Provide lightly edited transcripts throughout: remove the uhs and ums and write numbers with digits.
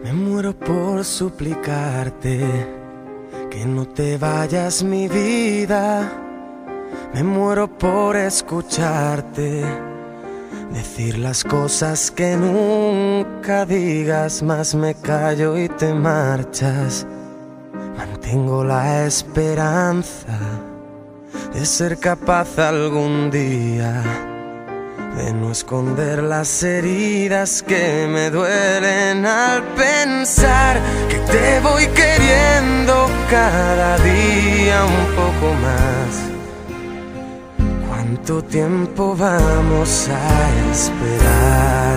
Me muero por suplicarte que no te vayas, mi vida. Me muero por escucharte decir las cosas que nunca digas, mas me callo y te marchas. Mantengo la esperanza de ser capaz algún día de no esconder las heridas que me duelen al pensar que te voy queriendo cada día un poco más. ¿Cuánto tiempo vamos a esperar?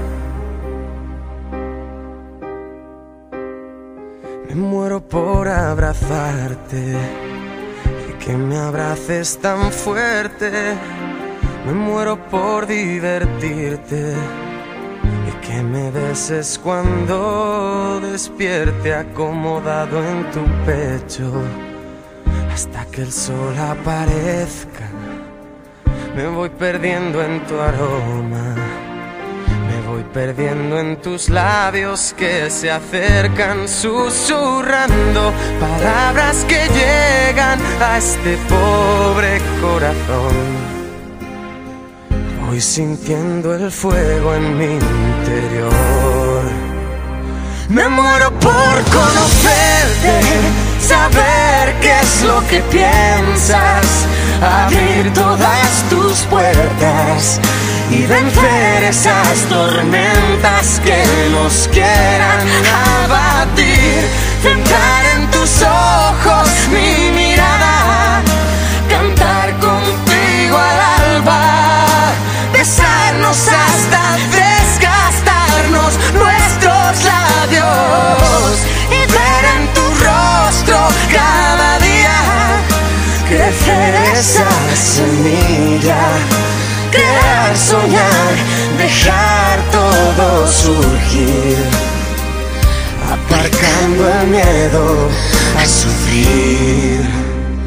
Me muero por abrazarte y que me abraces tan fuerte. Me muero por divertirte y que me beses cuando despierte acomodado en tu pecho hasta que el sol aparezca. Me voy perdiendo en tu aroma, me voy perdiendo en tus labios que se acercan susurrando palabras que llegan a este pobre corazón. Voy sintiendo el fuego en mi interior. Me muero por conocerte, saber qué es lo que piensas, abrir todas tus puertas y vencer esas tormentas que nos quieran abatir. Centrar en tus ojos mi mirada, cantar contigo al alba, besarnos hasta desgastarnos nuestros labios y ver en tu rostro cada día crecer esa semilla, crear, soñar, dejar todo surgir, aparcando el miedo a sufrir.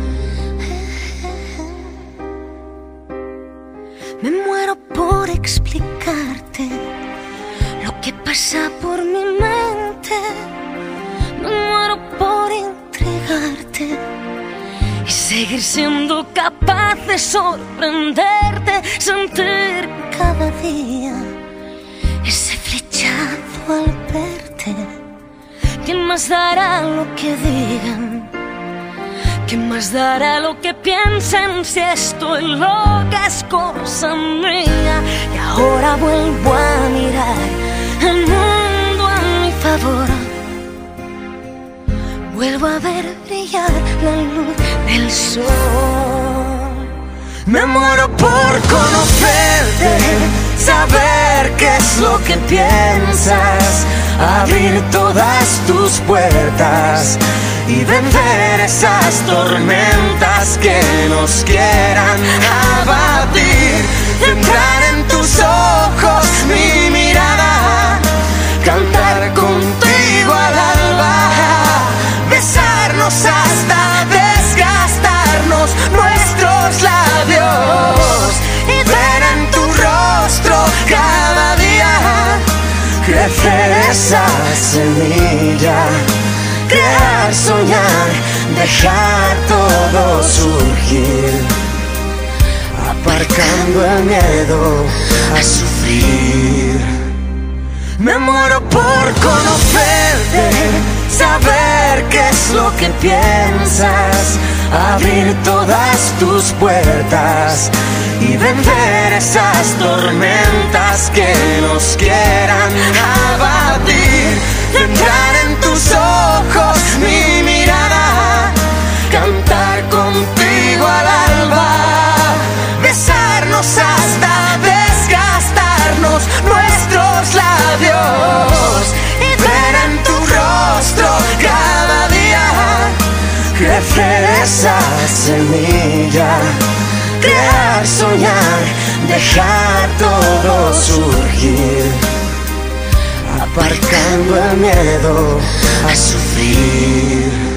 Me muero por explicarte lo que pasa por mi mente. Me muero por entregarte y seguir siendo capaz de sorprenderte, sentir cada día ese flechazo al verte. ¿Quién más dará lo que digan? ¿Quién más dará lo que piensen si estoy loca es cosa mía? Y ahora vuelvo a mirar el mundo a mi favor. Vuelvo a ver brillar la luz del sol. Me muero por conocerte, saber qué es lo que piensas, abrir todas tus puertas y vencer esas tormentas que nos quieran abatir. Centrar en tus ojos mi mirada, cantar contigo al alba, besarnos hasta desgastarnos nuestros labios y ver en tu rostro cada día crecer esa semilla, crear, soñar, dejar todo surgir, aparcando el miedo a sufrir. Me muero por conocerte, saber qué es lo que piensas, abrir todas tus puertas y vencer esas tormentas que nos quieran abatir. Centrar en tus ojos mi mirada, cantar contigo al alba, besarnos hasta desgastarnos nuestros labios y ver en tu rostro cada día crecer esa semilla, crear, soñar, dejar todo surgir, aparcando el miedo a sufrir.